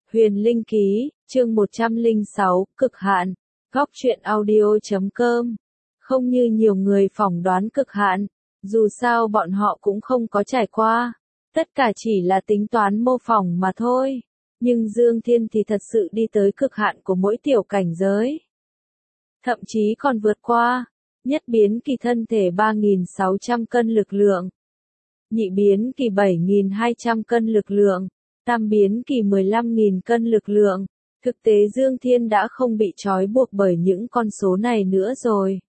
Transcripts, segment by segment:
Huyền Linh Ký, chương 106, cực hạn. Góc truyện audio.com. Không như nhiều người phỏng đoán cực hạn, dù sao bọn họ cũng không có trải qua. Tất cả chỉ là tính toán mô phỏng mà thôi. Nhưng Dương Thiên thì thật sự đi tới cực hạn của mỗi tiểu cảnh giới. Thậm chí còn vượt qua. Nhất biến kỳ thân thể 3.600 cân lực lượng. Nhị biến kỳ 7.200 cân lực lượng. Tam biến kỳ 15.000 cân lực lượng. Thực tế Dương Thiên đã không bị trói buộc bởi những con số này nữa rồi.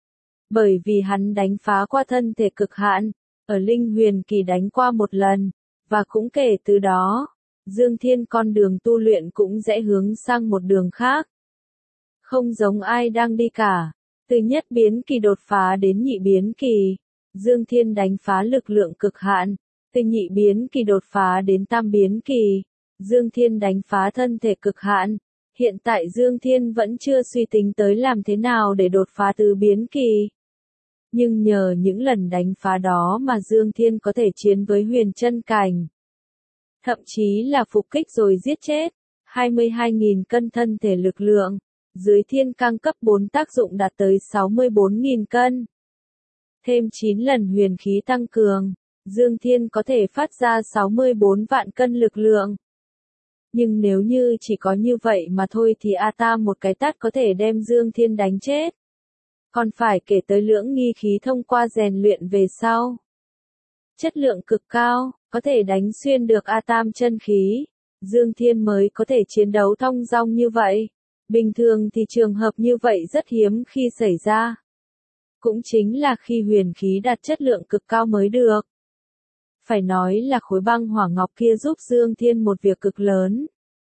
Bởi vì hắn đánh phá qua thân thể cực hạn, ở linh huyền kỳ đánh qua một lần, và cũng kể từ đó, Dương Thiên con đường tu luyện cũng rẽ hướng sang một đường khác. Không giống ai đang đi cả, từ nhất biến kỳ đột phá đến nhị biến kỳ, Dương Thiên đánh phá lực lượng cực hạn. Từ nhị biến kỳ đột phá đến tam biến kỳ, Dương Thiên đánh phá thân thể cực hạn. Hiện tại Dương Thiên vẫn chưa suy tính tới làm thế nào để đột phá tứ biến kỳ. Nhưng nhờ những lần đánh phá đó mà Dương Thiên có thể chiến với huyền chân cảnh. Thậm chí là phục kích rồi giết chết. 22.000 cân thân thể lực lượng, dưới thiên cang cấp 4 tác dụng đạt tới 64.000 cân. Thêm 9 lần huyền khí tăng cường. Dương Thiên có thể phát ra 64 vạn cân lực lượng. Nhưng nếu như chỉ có như vậy mà thôi thì A-ta một cái tát có thể đem Dương Thiên đánh chết. Còn phải kể tới lưỡng nghi khí thông qua rèn luyện về sau. Chất lượng cực cao, có thể đánh xuyên được A-tam chân khí. Dương Thiên mới có thể chiến đấu thong dong như vậy. Bình thường thì trường hợp như vậy rất hiếm khi xảy ra. Cũng chính là khi huyền khí đạt chất lượng cực cao mới được. Phải nói là khối băng hỏa ngọc kia giúp Dương Thiên một việc cực lớn.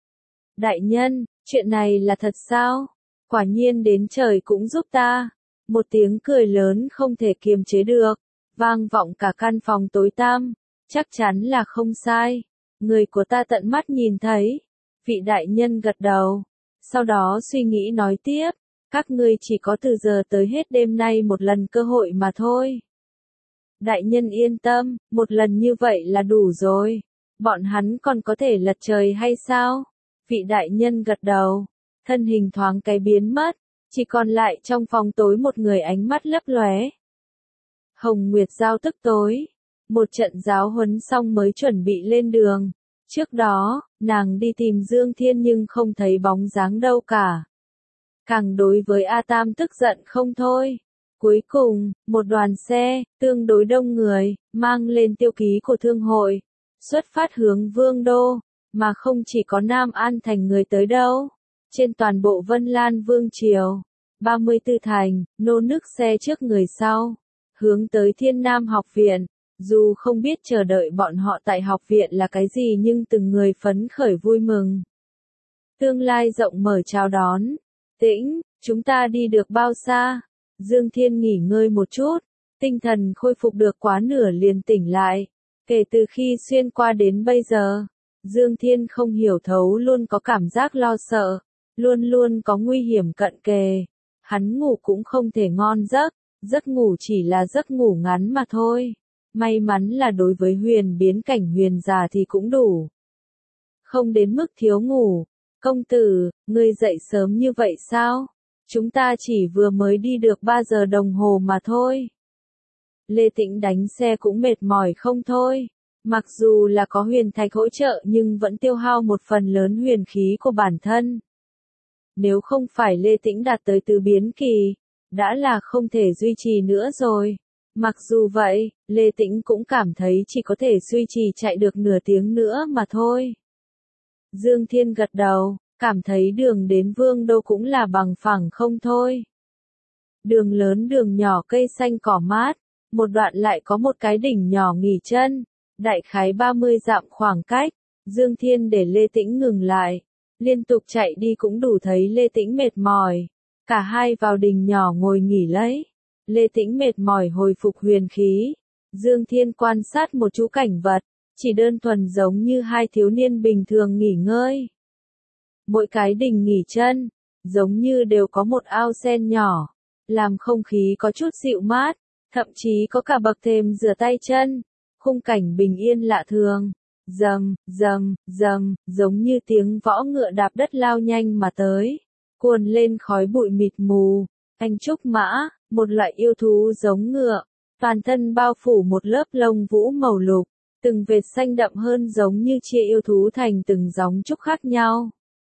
Đại nhân, chuyện này là thật sao? Quả nhiên đến trời cũng giúp ta. Một tiếng cười lớn không thể kiềm chế được, vang vọng cả căn phòng tối tăm. Chắc chắn là không sai. Người của ta tận mắt nhìn thấy. Vị đại nhân gật đầu. Sau đó suy nghĩ nói tiếp. Các ngươi chỉ có từ giờ tới hết đêm nay một lần cơ hội mà thôi. Đại nhân yên tâm, một lần như vậy là đủ rồi. Bọn hắn còn có thể lật trời hay sao? Vị đại nhân gật đầu. Thân hình thoáng cái biến mất. Chỉ còn lại trong phòng tối một người ánh mắt lấp lóe. Hồng Nguyệt Giao tức tối. Một trận giáo huấn xong mới chuẩn bị lên đường. Trước đó, nàng đi tìm Dương Thiên nhưng không thấy bóng dáng đâu cả. Càng đối với A Tam tức giận không thôi. Cuối cùng, một đoàn xe, tương đối đông người, mang lên tiêu ký của thương hội, xuất phát hướng Vương Đô, mà không chỉ có Nam An Thành người tới đâu. Trên toàn bộ Vân Lan Vương Triều, 34 thành, nô nức xe trước người sau, hướng tới Thiên Nam học viện. Dù không biết chờ đợi bọn họ tại học viện là cái gì nhưng từng người phấn khởi vui mừng. Tương lai rộng mở chào đón. Tĩnh, chúng ta đi được bao xa? Dương Thiên nghỉ ngơi một chút, tinh thần khôi phục được quá nửa liền tỉnh lại. Kể từ khi xuyên qua đến bây giờ, Dương Thiên không hiểu thấu luôn có cảm giác lo sợ, luôn luôn có nguy hiểm cận kề. Hắn ngủ cũng không thể ngon giấc, giấc ngủ chỉ là giấc ngủ ngắn mà thôi. May mắn là đối với huyền biến cảnh huyền già thì cũng đủ. Không đến mức thiếu ngủ. Công tử, ngươi dậy sớm như vậy sao? Chúng ta chỉ vừa mới đi được 3 giờ đồng hồ mà thôi. Lê Tĩnh đánh xe cũng mệt mỏi không thôi. Mặc dù là có huyền thạch hỗ trợ nhưng vẫn tiêu hao một phần lớn huyền khí của bản thân. Nếu không phải Lê Tĩnh đạt tới tứ biến kỳ, đã là không thể duy trì nữa rồi. Mặc dù vậy, Lê Tĩnh cũng cảm thấy chỉ có thể duy trì chạy được nửa tiếng nữa mà thôi. Dương Thiên gật đầu, cảm thấy đường đến Vương Đô cũng là bằng phẳng không thôi. Đường lớn đường nhỏ cây xanh cỏ mát, một đoạn lại có một cái đỉnh nhỏ nghỉ chân, đại khái 30 dặm khoảng cách. Dương Thiên để Lê Tĩnh ngừng lại, liên tục chạy đi cũng đủ thấy Lê Tĩnh mệt mỏi. Cả hai vào đình nhỏ ngồi nghỉ lấy. Lê Tĩnh mệt mỏi hồi phục huyền khí. Dương Thiên quan sát một chú cảnh vật, chỉ đơn thuần giống như hai thiếu niên bình thường nghỉ ngơi. Mỗi cái đình nghỉ chân, giống như đều có một ao sen nhỏ, làm không khí có chút dịu mát, thậm chí có cả bậc thềm rửa tay chân. Khung cảnh bình yên lạ thường. Rầm, rầm, rầm, giống như tiếng võ ngựa đạp đất lao nhanh mà tới, cuồn lên khói bụi mịt mù. Anh trúc mã, một loại yêu thú giống ngựa, toàn thân bao phủ một lớp lông vũ màu lục, từng vệt xanh đậm hơn giống như chia yêu thú thành từng gióng trúc khác nhau.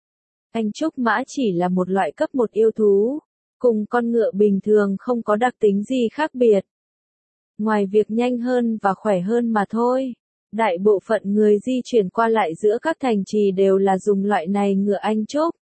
Anh trúc mã chỉ là một loại cấp 1 yêu thú, cùng con ngựa bình thường không có đặc tính gì khác biệt. Ngoài việc nhanh hơn và khỏe hơn mà thôi, đại bộ phận người di chuyển qua lại giữa các thành trì đều là dùng loại này ngựa anh trúc.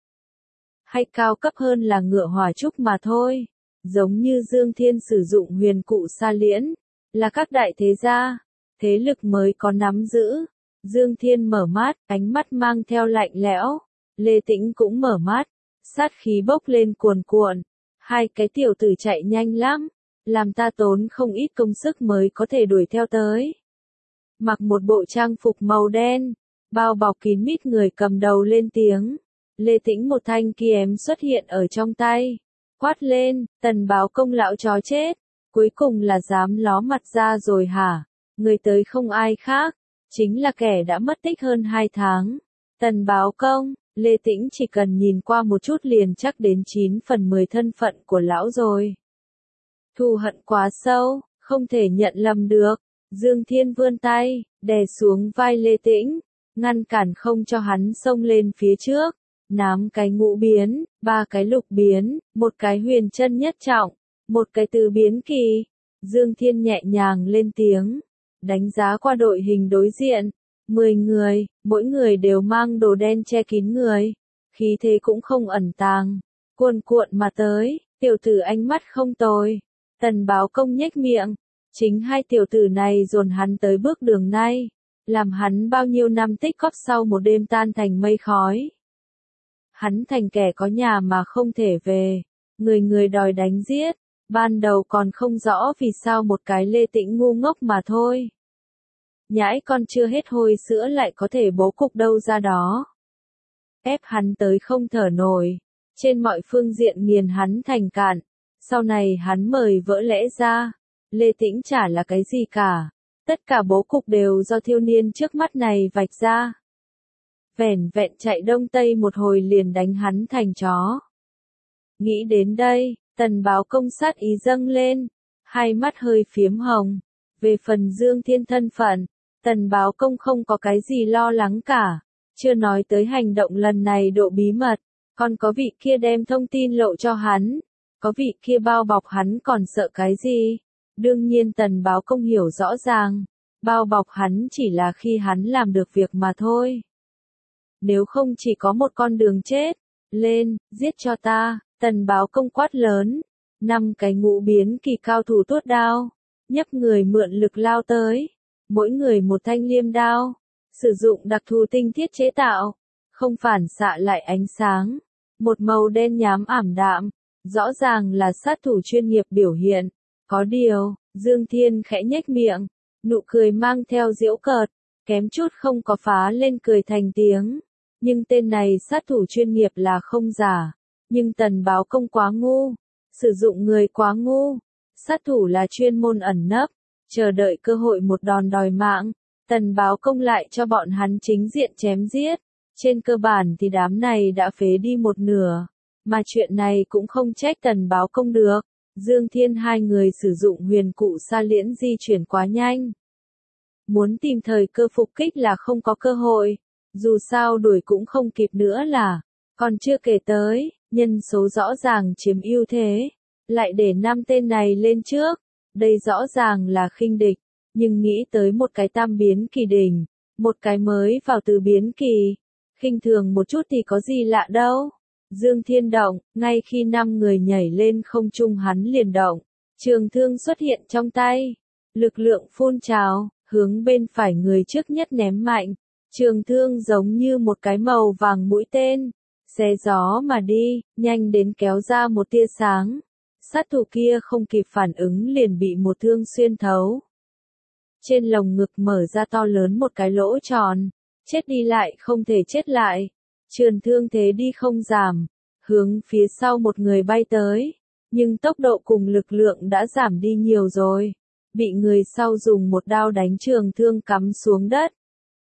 Hay cao cấp hơn là ngựa hỏa trúc mà thôi, giống như Dương Thiên sử dụng huyền cụ Sa Liễn, là các đại thế gia, thế lực mới có nắm giữ. Dương Thiên mở mắt, ánh mắt mang theo lạnh lẽo, Lê Tĩnh cũng mở mắt, sát khí bốc lên cuồn cuộn, hai cái tiểu tử chạy nhanh lắm, làm ta tốn không ít công sức mới có thể đuổi theo tới. Mặc một bộ trang phục màu đen, bao bọc kín mít người cầm đầu lên tiếng. Lê Tĩnh một thanh kiếm xuất hiện ở trong tay, quát lên, Tần Báo Công lão chó chết, cuối cùng là dám ló mặt ra rồi hả? Người tới không ai khác, chính là kẻ đã mất tích hơn 2 tháng. Tần Báo Công, Lê Tĩnh chỉ cần nhìn qua một chút liền chắc đến 9 phần 10 thân phận của lão rồi. Thù hận quá sâu, không thể nhận lầm được. Dương Thiên vươn tay, đè xuống vai Lê Tĩnh, ngăn cản không cho hắn xông lên phía trước. 5 cái ngũ biến, 3 cái lục biến, 1 cái huyền chân nhất trọng, 1 cái tứ biến kỳ. Dương Thiên nhẹ nhàng lên tiếng, đánh giá qua đội hình đối diện. 10 người, mỗi người đều mang đồ đen che kín người, khí thế cũng không ẩn tàng, cuồn cuộn mà tới. Tiểu tử ánh mắt không tồi. Tần Báo Công nhếch miệng, chính hai tiểu tử này dồn hắn tới bước đường này, làm hắn bao nhiêu năm tích góp sau một đêm tan thành mây khói. Hắn thành kẻ có nhà mà không thể về, người người đòi đánh giết, ban đầu còn không rõ vì sao một cái Lê Tĩnh ngu ngốc mà thôi. Nhãi con chưa hết hôi sữa lại có thể bố cục đâu ra đó. Ép hắn tới không thở nổi, trên mọi phương diện nghiền hắn thành cạn, sau này hắn mời vỡ lẽ ra, Lê Tĩnh chả là cái gì cả, tất cả bố cục đều do thiếu niên trước mắt này vạch ra. Vẻn vẹn chạy đông tây một hồi liền đánh hắn thành chó. Nghĩ đến đây, Tần Báo Công sát ý dâng lên, hai mắt hơi phiếm hồng. Về phần Dương Thiên thân phận, Tần Báo Công không có cái gì lo lắng cả, chưa nói tới hành động lần này độ bí mật, còn có vị kia đem thông tin lộ cho hắn, có vị kia bao bọc hắn còn sợ cái gì. Đương nhiên Tần Báo Công hiểu rõ ràng, bao bọc hắn chỉ là khi hắn làm được việc mà thôi. Nếu không chỉ có một con đường chết, lên, giết cho ta, Tần Báo Công quát lớn. 5 cái ngũ biến kỳ cao thủ tuốt đao, nhấp người mượn lực lao tới, mỗi người một thanh liêm đao, sử dụng đặc thù tinh thiết chế tạo, không phản xạ lại ánh sáng, một màu đen nhám ảm đạm, rõ ràng là sát thủ chuyên nghiệp biểu hiện. Có điều, Dương Thiên khẽ nhếch miệng, nụ cười mang theo giễu cợt, kém chút không có phá lên cười thành tiếng. Nhưng tên này sát thủ chuyên nghiệp là không giả, nhưng Tần Báo Công quá ngu, sử dụng người quá ngu, sát thủ là chuyên môn ẩn nấp, chờ đợi cơ hội một đòn đòi mạng, Tần Báo Công lại cho bọn hắn chính diện chém giết, trên cơ bản thì đám này đã phế đi một nửa, mà chuyện này cũng không trách Tần Báo Công được, Dương Thiên hai người sử dụng huyền cụ Sa Liễn di chuyển quá nhanh. Muốn tìm thời cơ phục kích là không có cơ hội, dù sao đuổi cũng không kịp nữa là, còn chưa kể tới, nhân số rõ ràng chiếm ưu thế, lại để 5 tên này lên trước, đây rõ ràng là khinh địch, nhưng nghĩ tới một cái tam biến kỳ đỉnh, một cái mới vào tứ biến kỳ, khinh thường một chút thì có gì lạ đâu. Dương Thiên động, ngay khi 5 người nhảy lên không trung hắn liền động, trường thương xuất hiện trong tay, lực lượng phun trào, hướng bên phải người trước nhất ném mạnh, trường thương giống như một cái màu vàng mũi tên, xé gió mà đi, nhanh đến kéo ra một tia sáng. Sát thủ kia không kịp phản ứng liền bị một thương xuyên thấu. Trên lồng ngực mở ra to lớn một cái lỗ tròn, chết đi lại không thể chết lại. Trường thương thế đi không giảm, hướng phía sau một người bay tới, nhưng tốc độ cùng lực lượng đã giảm đi nhiều rồi, bị người sau dùng một đao đánh trường thương cắm xuống đất.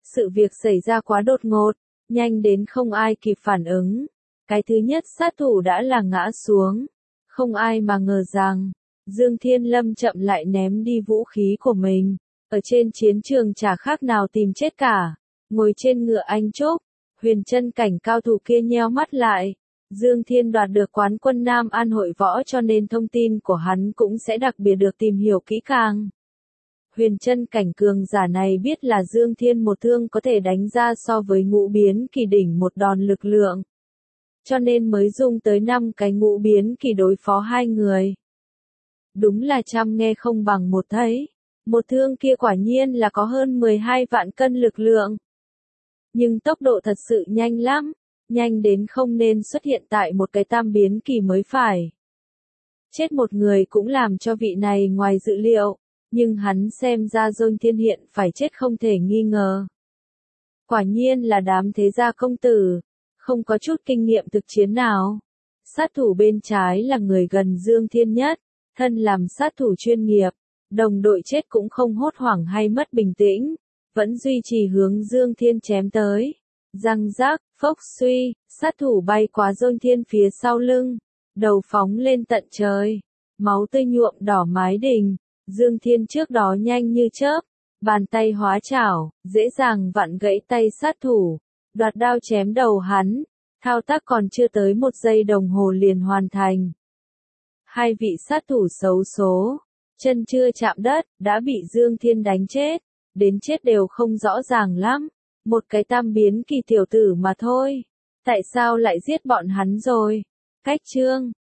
Sự việc xảy ra quá đột ngột, nhanh đến không ai kịp phản ứng. Cái thứ nhất sát thủ đã là ngã xuống. Không ai mà ngờ rằng, Dương Thiên Lâm chậm lại ném đi vũ khí của mình. Ở trên chiến trường chả khác nào tìm chết cả. Ngồi trên ngựa anh Trúc, Huyền Chân Cảnh cao thủ kia nheo mắt lại. Dương Thiên đoạt được quán quân Nam An hội võ cho nên thông tin của hắn cũng sẽ đặc biệt được tìm hiểu kỹ càng. Huyền Chân Cảnh cường giả này biết là Dương Thiên một thương có thể đánh ra so với Ngũ Biến Kỳ đỉnh một đòn lực lượng. Cho nên mới dùng tới 5 cái Ngũ Biến Kỳ đối phó hai người. Đúng là trăm nghe không bằng một thấy. Một thương kia quả nhiên là có hơn 12 vạn cân lực lượng. Nhưng tốc độ thật sự nhanh lắm. Nhanh đến không nên xuất hiện tại một cái Tam Biến Kỳ mới phải. Chết một người cũng làm cho vị này ngoài dự liệu. Nhưng hắn xem ra Dương Thiên hiện phải chết không thể nghi ngờ. Quả nhiên là đám thế gia công tử. Không có chút kinh nghiệm thực chiến nào. Sát thủ bên trái là người gần Dương Thiên nhất. Thân làm sát thủ chuyên nghiệp. Đồng đội chết cũng không hốt hoảng hay mất bình tĩnh. Vẫn duy trì hướng Dương Thiên chém tới. Răng rác, phốc suy, sát thủ bay qua Dương Thiên phía sau lưng. Đầu phóng lên tận trời. Máu tươi nhuộm đỏ mái đình. Dương Thiên trước đó nhanh như chớp. Bàn tay hóa chảo, dễ dàng vặn gãy tay sát thủ. Đoạt đao chém đầu hắn. Thao tác còn chưa tới 1 giây đồng hồ liền hoàn thành. Hai vị sát thủ xấu số. Chân chưa chạm đất, đã bị Dương Thiên đánh chết. Đến chết đều không rõ ràng lắm. Một cái Tam Biến Kỳ tiểu tử mà thôi. Tại sao lại giết bọn hắn rồi? Cách chương